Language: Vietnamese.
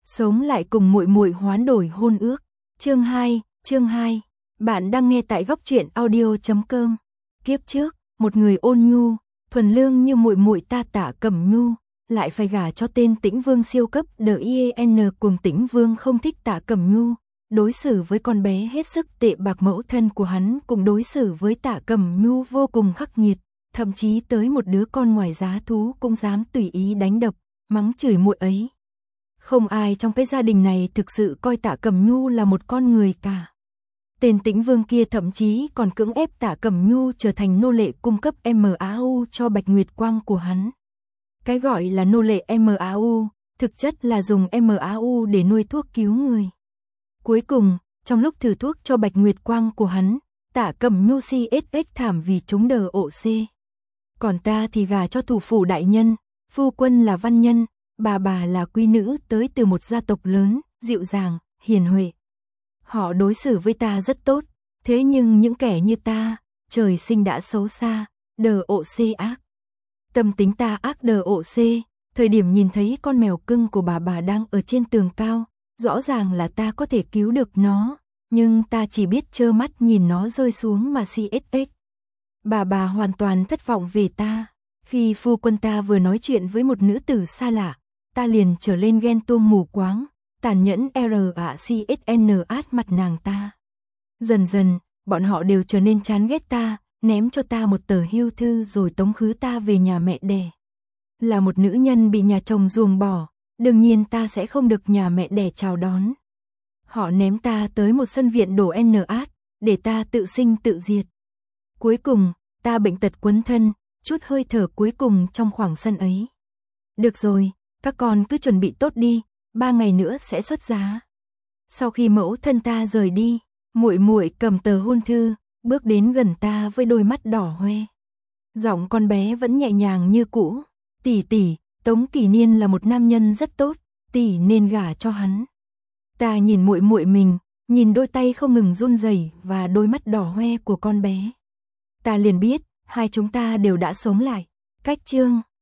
Sống lại cùng muội muội hoán đổi hôn ước. Chương 2. Bạn đang nghe tại góc truyện audio.com. Kiếp trước, một người ôn nhu, thuần lương như muội muội ta Tạ Cẩm Nhu, lại phải gả cho tên Tĩnh Vương siêu cấp DIN cùng Tĩnh Vương không thích Tạ Cẩm Nhu, đối xử với con bé hết sức tệ bạc. Mẫu thân của hắn cũng đối xử với Tạ Cẩm Nhu vô cùng khắc nghiệt, thậm chí tới một đứa con ngoài giá thú cũng dám tùy ý đánh đập, mắng chửi muội ấy. Không ai trong cái gia đình này thực sự coi Tạ Cẩm Nhu là một con người cả. Tên Tĩnh Vương kia thậm chí còn cưỡng ép Tạ Cẩm Nhu trở thành nô lệ cung cấp MAU cho Bạch Nguyệt Quang của hắn. Cái gọi là nô lệ MAU, thực chất là dùng MAU để nuôi thuốc cứu người. Cuối cùng, trong lúc thử thuốc cho Bạch Nguyệt Quang của hắn, Tạ Cẩm Nhu CSX thảm vì trúng DOC. Còn ta thì gả cho thủ phủ đại nhân, phu quân là văn nhân, bà là quý nữ tới từ một gia tộc lớn, dịu dàng, hiền huệ. Họ đối xử với ta rất tốt, thế nhưng những kẻ như ta, trời sinh đã xấu xa, DOC ác. Tâm tính ta ác DOC, thời điểm nhìn thấy con mèo cưng của bà đang ở trên tường cao, rõ ràng là ta có thể cứu được nó, nhưng ta chỉ biết trơ mắt nhìn nó rơi xuống mà CSX. Bà hoàn toàn thất vọng về ta. Khi phu quân ta vừa nói chuyện với một nữ tử xa lạ, ta liền trở lên ghen tuông mù quáng, tàn nhẫn RACSN át mặt nàng ta. Dần dần, bọn họ đều trở nên chán ghét ta, ném cho ta một tờ hưu thư rồi tống khứ ta về nhà mẹ đẻ. Là một nữ nhân bị nhà chồng ruồng bỏ, đương nhiên ta sẽ không được nhà mẹ đẻ chào đón. Họ ném ta tới một sân viện đổ át, để ta tự sinh tự diệt. Cuối cùng, ta bệnh tật quấn thân, chút hơi thở cuối cùng trong khoảng sân ấy. Được rồi, các con cứ chuẩn bị tốt đi, 3 ngày nữa sẽ xuất giá. Sau khi mẫu thân ta rời đi, muội muội cầm tờ hôn thư, bước đến gần ta với đôi mắt đỏ hoe. Giọng con bé vẫn nhẹ nhàng như cũ. Tỷ, Tống Kỳ Niên là một nam nhân rất tốt, tỷ nên gả cho hắn. Ta nhìn muội muội mình, nhìn đôi tay không ngừng run rẩy và đôi mắt đỏ hoe của con bé. Ta liền biết, hai chúng ta đều đã sống lại. Cách chương